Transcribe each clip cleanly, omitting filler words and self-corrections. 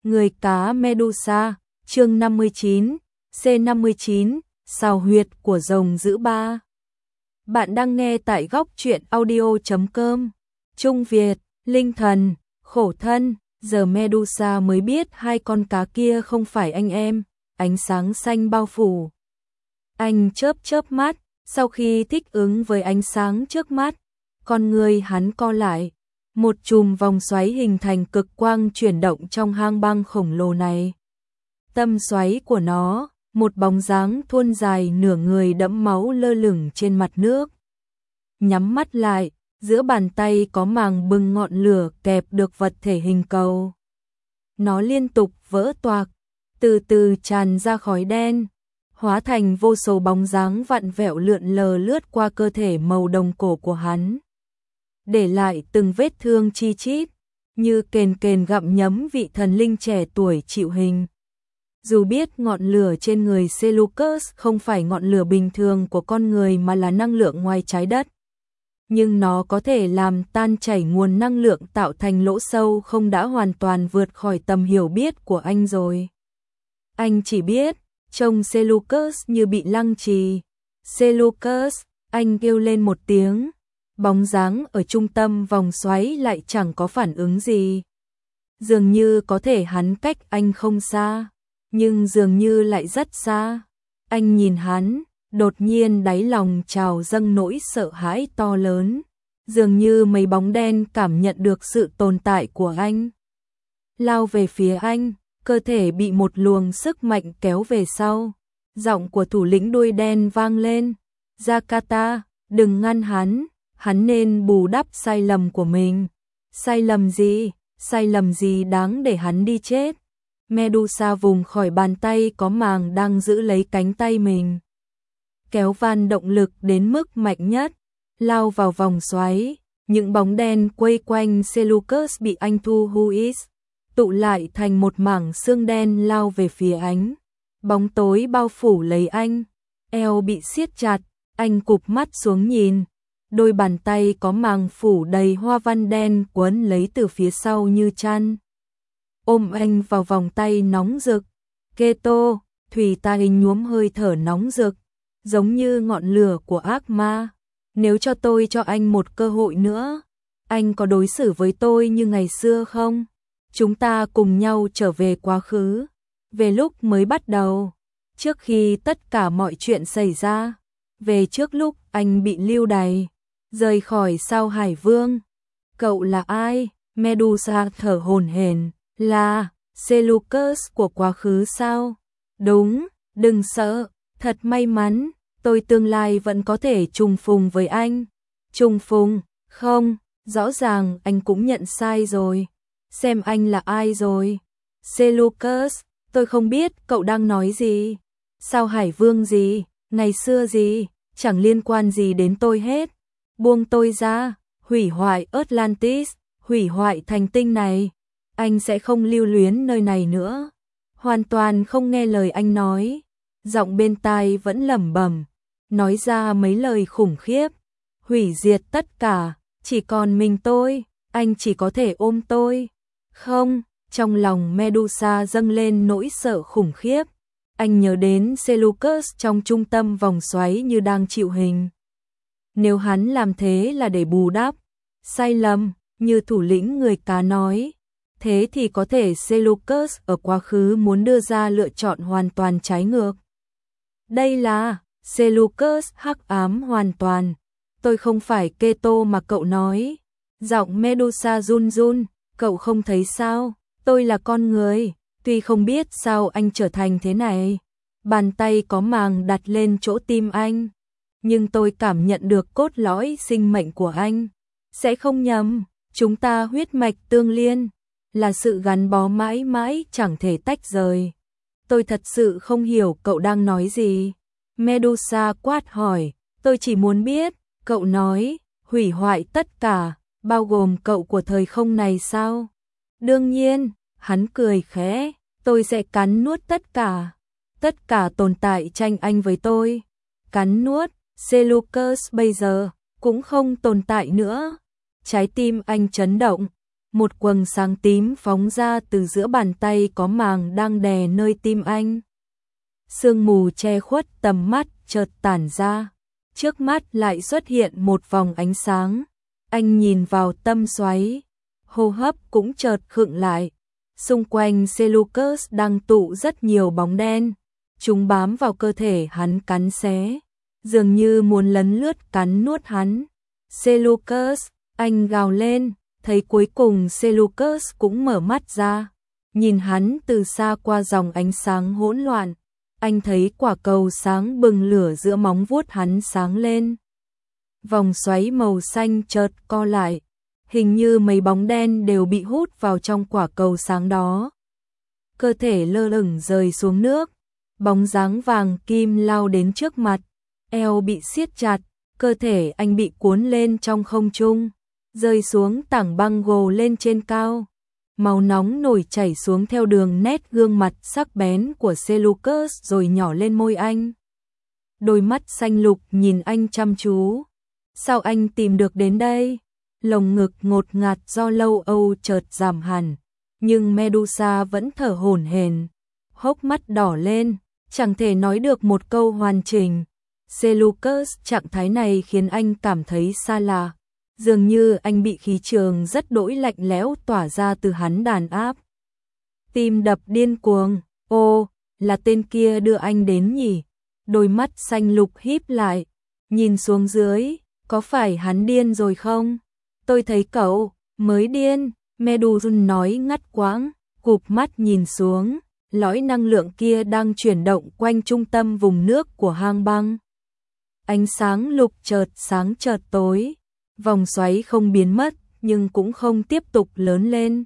Người cá Medusa, chương 59, C59, xào huyệt của rồng dữ ba. Bạn đang nghe tại góc truyện audio.com. Trung Việt, Linh Thần, khổ thân, giờ Medusa mới biết hai con cá kia không phải anh em, ánh sáng xanh bao phủ. Anh chớp chớp mắt, sau khi thích ứng với ánh sáng trước mắt, con người hắn co lại. Một chùm vòng xoáy hình thành cực quang chuyển động trong hang băng khổng lồ này. Tâm xoáy của nó, một bóng dáng thuôn dài nửa người đẫm máu lơ lửng trên mặt nước. Nhắm mắt lại, giữa bàn tay có màng bừng ngọn lửa kẹp được vật thể hình cầu. Nó liên tục vỡ toạc, từ từ tràn ra khói đen, hóa thành vô số bóng dáng vặn vẹo lượn lờ lướt qua cơ thể màu đồng cổ của hắn, để lại từng vết thương chi chít, như kền kền gặm nhấm vị thần linh trẻ tuổi chịu hình. Dù biết ngọn lửa trên người Seleucus không phải ngọn lửa bình thường của con người mà là năng lượng ngoài trái đất, nhưng nó có thể làm tan chảy nguồn năng lượng tạo thành lỗ sâu không đã hoàn toàn vượt khỏi tầm hiểu biết của anh rồi. Anh chỉ biết, trông Seleucus như bị lăng trì. Seleucus, anh kêu lên một tiếng. Bóng dáng ở trung tâm vòng xoáy lại chẳng có phản ứng gì. Dường như có thể hắn cách anh không xa, nhưng dường như lại rất xa. Anh nhìn hắn, đột nhiên đáy lòng trào dâng nỗi sợ hãi to lớn. Dường như mấy bóng đen cảm nhận được sự tồn tại của anh. Lao về phía anh, cơ thể bị một luồng sức mạnh kéo về sau. Giọng của thủ lĩnh đuôi đen vang lên. Jakarta, đừng ngăn hắn. Hắn nên bù đắp sai lầm của mình. Sai lầm gì? Sai lầm gì đáng để hắn đi chết? Medusa vùng khỏi bàn tay có màng đang giữ lấy cánh tay mình. Kéo van động lực đến mức mạnh nhất, lao vào vòng xoáy. Những bóng đen quây quanh Seleucus bị anh thu hút, tụ lại thành một mảng xương đen lao về phía anh. Bóng tối bao phủ lấy anh, eo bị siết chặt, anh cụp mắt xuống nhìn. Đôi bàn tay có màng phủ đầy hoa văn đen quấn lấy từ phía sau như chăn. Ôm anh vào vòng tay nóng rực. Keto, thủy tai nhuốm hơi thở nóng rực, giống như ngọn lửa của ác ma. Nếu cho anh một cơ hội nữa, anh có đối xử với tôi như ngày xưa không? Chúng ta cùng nhau trở về quá khứ, về lúc mới bắt đầu, trước khi tất cả mọi chuyện xảy ra, về trước lúc anh bị lưu đày, rời khỏi sao Hải Vương. Cậu là ai? Medusa thở hổn hển. Là Seleucus của quá khứ sao? Đúng, đừng sợ, thật may mắn, tôi tương lai vẫn có thể trùng phùng với anh. Trùng phùng? Không, rõ ràng anh cũng nhận sai rồi. Xem anh là ai rồi? Seleucus, tôi không biết cậu đang nói gì. Sao Hải Vương gì, ngày xưa gì, chẳng liên quan gì đến tôi hết. Buông tôi ra, hủy hoại Atlantis, hủy hoại thành tinh này. Anh sẽ không lưu luyến nơi này nữa. Hoàn toàn không nghe lời anh nói. Giọng bên tai vẫn lẩm bẩm, nói ra mấy lời khủng khiếp. Hủy diệt tất cả, chỉ còn mình tôi, anh chỉ có thể ôm tôi. Không, trong lòng Medusa dâng lên nỗi sợ khủng khiếp. Anh nhớ đến Seleucus trong trung tâm vòng xoáy như đang chịu hình. Nếu hắn làm thế là để bù đắp sai lầm, như thủ lĩnh người cá nói, thế thì có thể Seleucus ở quá khứ muốn đưa ra lựa chọn hoàn toàn trái ngược. Đây là Seleucus hắc ám hoàn toàn. Tôi không phải Keto mà cậu nói. Giọng Medusa run run. Cậu không thấy sao? Tôi là con người. Tuy không biết sao anh trở thành thế này. Bàn tay có màng đặt lên chỗ tim anh, nhưng tôi cảm nhận được cốt lõi sinh mệnh của anh. Sẽ không nhầm, chúng ta huyết mạch tương liên, là sự gắn bó mãi mãi chẳng thể tách rời. Tôi thật sự không hiểu cậu đang nói gì. Medusa quát hỏi, tôi chỉ muốn biết, cậu nói, hủy hoại tất cả, bao gồm cậu của thời không này sao? Đương nhiên, hắn cười khẽ, tôi sẽ cắn nuốt tất cả tồn tại tranh anh với tôi. Cắn nuốt, Seleucus bây giờ cũng không tồn tại nữa. Trái tim anh chấn động, Một quầng sáng tím phóng ra từ giữa bàn tay có màng đang đè nơi tim anh. Sương mù che khuất tầm mắt chợt tản ra, trước mắt lại xuất hiện một vòng ánh sáng. Anh nhìn vào tâm xoáy, hô hấp cũng chợt khựng lại. Xung quanh Seleucus đang tụ rất nhiều bóng đen, chúng bám vào cơ thể hắn cắn xé, dường như muốn lấn lướt cắn nuốt hắn. Seleucus, anh gào lên, thấy cuối cùng Seleucus cũng mở mắt ra, nhìn hắn từ xa qua dòng ánh sáng hỗn loạn. Anh thấy quả cầu sáng bừng lửa giữa móng vuốt hắn sáng lên. Vòng xoáy màu xanh chợt co lại, hình như mấy bóng đen đều bị hút vào trong quả cầu sáng đó. Cơ thể lơ lửng rơi xuống nước, bóng dáng vàng kim lao đến trước mặt, eo bị siết chặt, cơ thể anh bị cuốn lên trong không trung, rơi xuống tảng băng gồ lên trên cao. Máu nóng nổi chảy xuống theo đường nét gương mặt sắc bén của Seleucus rồi nhỏ lên môi anh. Đôi mắt xanh lục nhìn anh chăm chú. Sao anh tìm được đến đây? Lồng ngực ngột ngạt do lâu âu chợt giảm hẳn, nhưng Medusa vẫn thở hổn hển, hốc mắt đỏ lên, chẳng thể nói được một câu hoàn chỉnh. Seleucus, trạng thái này khiến anh cảm thấy xa lạ. Dường như anh bị khí trường rất đỗi lạnh lẽo tỏa ra từ hắn đàn áp. Tim đập điên cuồng, ô, là tên kia đưa anh đến nhỉ? Đôi mắt xanh lục híp lại, nhìn xuống dưới, có phải hắn điên rồi không? Tôi thấy cậu mới điên, Medusa nói ngắt quãng, cụp mắt nhìn xuống, lõi năng lượng kia đang chuyển động quanh trung tâm vùng nước của hang băng. Ánh sáng lục chợt sáng chợt tối. Vòng xoáy không biến mất, nhưng cũng không tiếp tục lớn lên.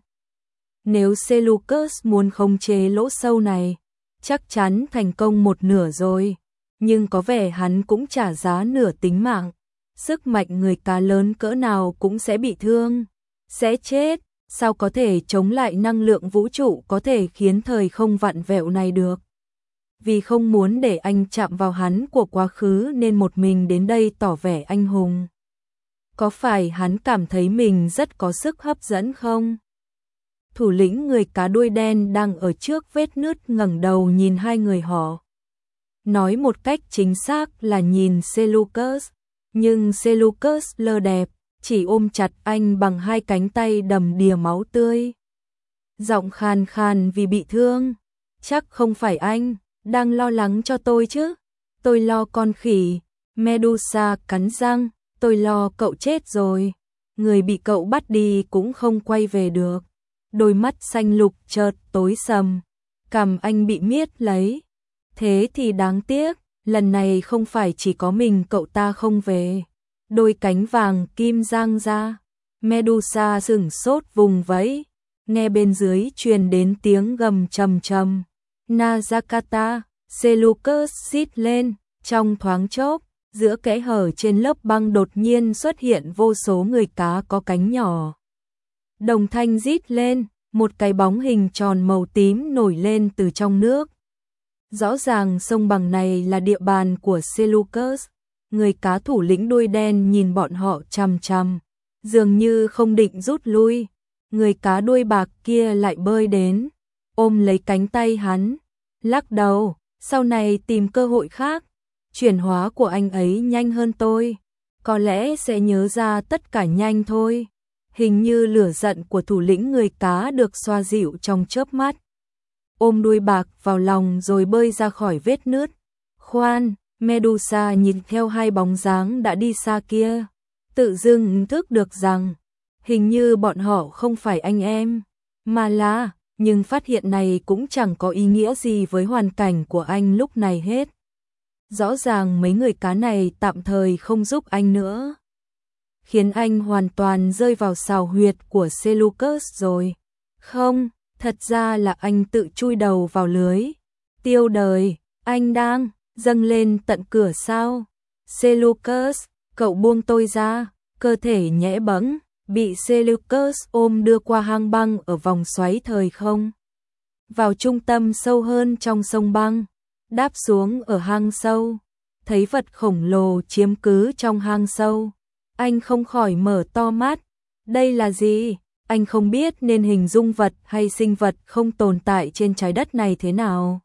Nếu Seleucus muốn khống chế lỗ sâu này, chắc chắn thành công một nửa rồi. Nhưng có vẻ hắn cũng trả giá nửa tính mạng. Sức mạnh người cá lớn cỡ nào cũng sẽ bị thương, sẽ chết. Sao có thể chống lại năng lượng vũ trụ có thể khiến thời không vặn vẹo này được? Vì không muốn để anh chạm vào hắn của quá khứ nên một mình đến đây tỏ vẻ anh hùng. Có phải hắn cảm thấy mình rất có sức hấp dẫn không? Thủ lĩnh người cá đuôi đen đang ở trước vết nứt ngẩng đầu nhìn hai người họ. Nói một cách chính xác là nhìn Seleucus, nhưng Seleucus lơ đẹp, chỉ ôm chặt anh bằng hai cánh tay đầm đìa máu tươi. Giọng khàn khàn vì bị thương. Chắc không phải anh đang lo lắng cho tôi chứ? Tôi lo con khỉ. Medusa cắn răng. Tôi lo cậu chết rồi, người bị cậu bắt đi cũng không quay về được. Đôi mắt xanh lục chợt tối sầm, cằm anh bị miết lấy. Thế thì đáng tiếc, lần này không phải chỉ có mình cậu ta không về. Đôi cánh vàng kim giang ra, Medusa sửng sốt vùng vẫy, nghe bên dưới truyền đến tiếng gầm trầm trầm. Nazakata, Seleucus rít lên, trong thoáng chốc. Giữa kẽ hở trên lớp băng đột nhiên xuất hiện vô số người cá có cánh nhỏ. Đồng thanh rít lên, một cái bóng hình tròn màu tím nổi lên từ trong nước. Rõ ràng sông bằng này là địa bàn của Seleucus. Người cá thủ lĩnh đuôi đen nhìn bọn họ chằm chằm, dường như không định rút lui. Người cá đuôi bạc kia lại bơi đến, ôm lấy cánh tay hắn, lắc đầu, sau này tìm cơ hội khác. Chuyển hóa của anh ấy nhanh hơn tôi, có lẽ sẽ nhớ ra tất cả nhanh thôi. Hình như lửa giận của thủ lĩnh người cá được xoa dịu trong chớp mắt. Ôm đuôi bạc vào lòng rồi bơi ra khỏi vết nứt. Khoan, Medusa nhìn theo hai bóng dáng đã đi xa kia, tự dưng thức được rằng hình như bọn họ không phải anh em, mà là, nhưng phát hiện này cũng chẳng có ý nghĩa gì với hoàn cảnh của anh lúc này hết. Rõ ràng mấy người cá này tạm thời không giúp anh nữa, khiến anh hoàn toàn rơi vào sào huyệt của Seleucus rồi. Không, thật ra là anh tự chui đầu vào lưới. Tiêu đời, anh đang dâng lên tận cửa sao? Seleucus, cậu buông tôi ra. Cơ thể nhẽ bẫng, bị Seleucus ôm đưa qua hang băng ở vòng xoáy thời không. Vào trung tâm sâu hơn trong sông băng, đáp xuống ở hang sâu, thấy vật khổng lồ chiếm cứ trong hang sâu. Anh không khỏi mở to mắt. Đây là gì? anh không biết nên hình dung vật hay sinh vật không tồn tại trên trái đất này thế nào.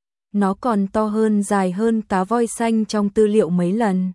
Nó còn to hơn, dài hơn cá voi xanh trong tư liệu mấy lần.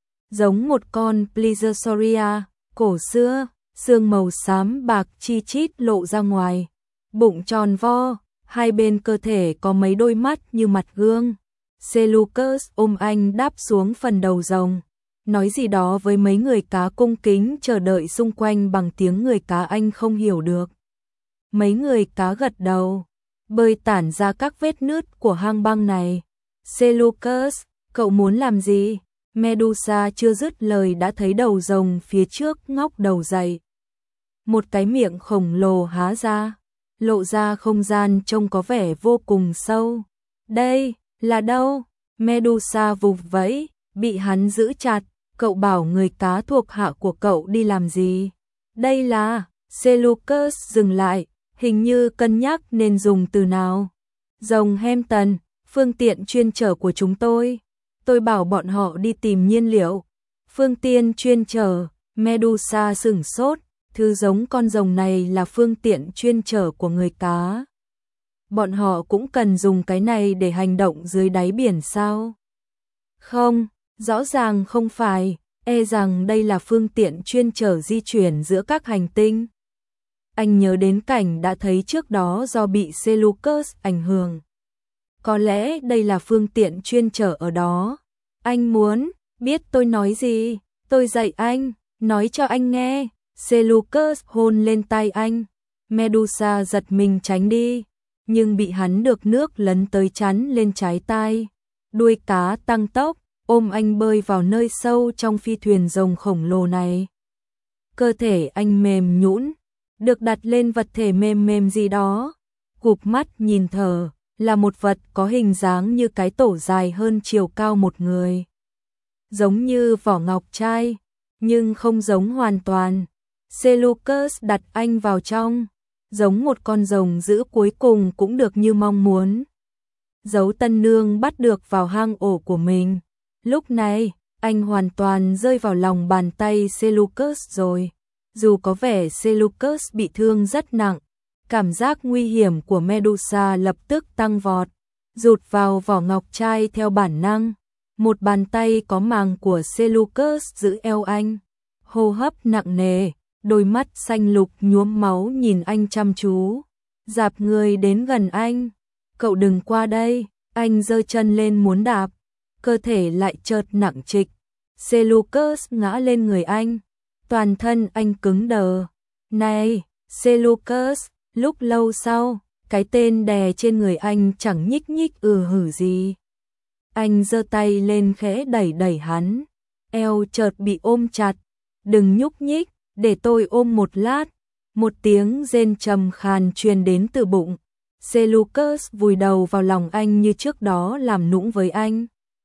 Giống một con Plisauria cổ xưa, xương màu xám bạc chi chít lộ ra ngoài, bụng tròn vo, hai bên cơ thể có mấy đôi mắt như mặt gương. Seleucus ôm anh đáp xuống phần đầu rồng, nói gì đó với mấy người cá cung kính chờ đợi xung quanh bằng tiếng người cá anh không hiểu được. Mấy người cá gật đầu, bơi tản ra các vết nứt của hang băng này. Seleucus, cậu muốn làm gì? Medusa chưa dứt lời đã thấy đầu rồng phía trước ngóc đầu dậy. Một cái miệng khổng lồ há ra, lộ ra không gian trông có vẻ vô cùng sâu. Đây là đâu? Medusa vụt vẫy, bị hắn giữ chặt. Cậu bảo người cá thuộc hạ của cậu đi làm gì? Đây là... Seleucus dừng lại, hình như cân nhắc nên dùng từ nào. Rồng Hampton, phương tiện chuyên chở của chúng tôi. Tôi bảo bọn họ đi tìm nhiên liệu. Phương tiện chuyên chở, Medusa sửng sốt, thứ giống con rồng này là phương tiện chuyên chở của người cá. Bọn họ cũng cần dùng cái này để hành động dưới đáy biển sao? Không, rõ ràng không phải, e rằng đây là phương tiện chuyên chở di chuyển giữa các hành tinh. Anh nhớ đến cảnh đã thấy trước đó do bị Seleucus ảnh hưởng. Có lẽ đây là phương tiện chuyên chở ở đó. Anh muốn biết tôi nói gì? Tôi dạy anh, nói cho anh nghe. Seleucus hôn lên tay anh. Medusa giật mình tránh đi, nhưng bị hắn được nước lấn tới chắn lên trái tai. Đuôi cá tăng tốc, ôm anh bơi vào nơi sâu trong phi thuyền rồng khổng lồ này. Cơ thể anh mềm nhũn, được đặt lên vật thể mềm mềm gì đó. Cụp mắt nhìn thở, là một vật có hình dáng như cái tổ dài hơn chiều cao một người. Giống như vỏ ngọc trai, nhưng không giống hoàn toàn. Seleucus đặt anh vào trong, giống một con rồng dữ cuối cùng cũng được như mong muốn. Dấu tân nương bắt được vào hang ổ của mình. Lúc này, anh hoàn toàn rơi vào lòng bàn tay Seleucus rồi. Dù có vẻ Seleucus bị thương rất nặng, cảm giác nguy hiểm của Medusa lập tức tăng vọt, rụt vào vỏ ngọc trai theo bản năng. Một bàn tay có màng của Seleucus giữ eo anh, hô hấp nặng nề, đôi mắt xanh lục nhuốm máu nhìn anh chăm chú, dạp người đến gần anh. Cậu đừng qua đây, anh giơ chân lên muốn đạp, cơ thể lại chợt nặng trịch. Seleucus ngã lên người anh, toàn thân anh cứng đờ. Này, Seleucus, lúc lâu sau, cái tên đè trên người anh chẳng nhích nhích hử gì. Anh giơ tay lên khẽ đẩy đẩy hắn, eo chợt bị ôm chặt. Đừng nhúc nhích, để tôi ôm một lát. Một tiếng rên trầm khàn truyền đến từ bụng. Seleucus vùi đầu vào lòng anh như trước đó làm nũng với anh.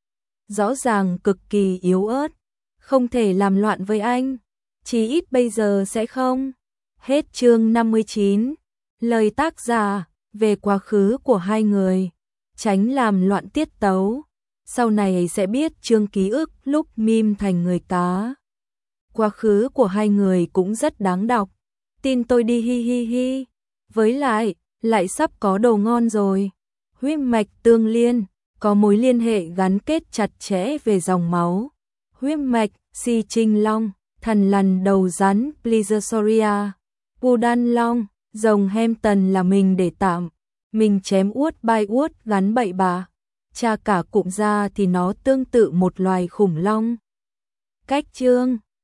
Rõ ràng cực kỳ yếu ớt, không thể làm loạn với anh, chí ít bây giờ sẽ không. Hết chương 59. Lời tác giả, về quá khứ của hai người, tránh làm loạn tiết tấu. Sau này sẽ biết chương ký ức lúc meme thành người cá. Quá khứ của hai người cũng rất đáng đọc. Tin tôi đi hi hi hi. Với lại sắp có đồ ngon rồi. Huyết mạch tương liên, có mối liên hệ gắn kết chặt chẽ về dòng máu. Huyết mạch, Si Trinh Long, thần lằn đầu rắn Plisauria, Pudan Long, rồng Hampton là mình để tạm. Mình chém uốt bai uốt gắn bậy bạ. Cha cả cụm ra thì nó tương tự một loài khủng long. Cách chương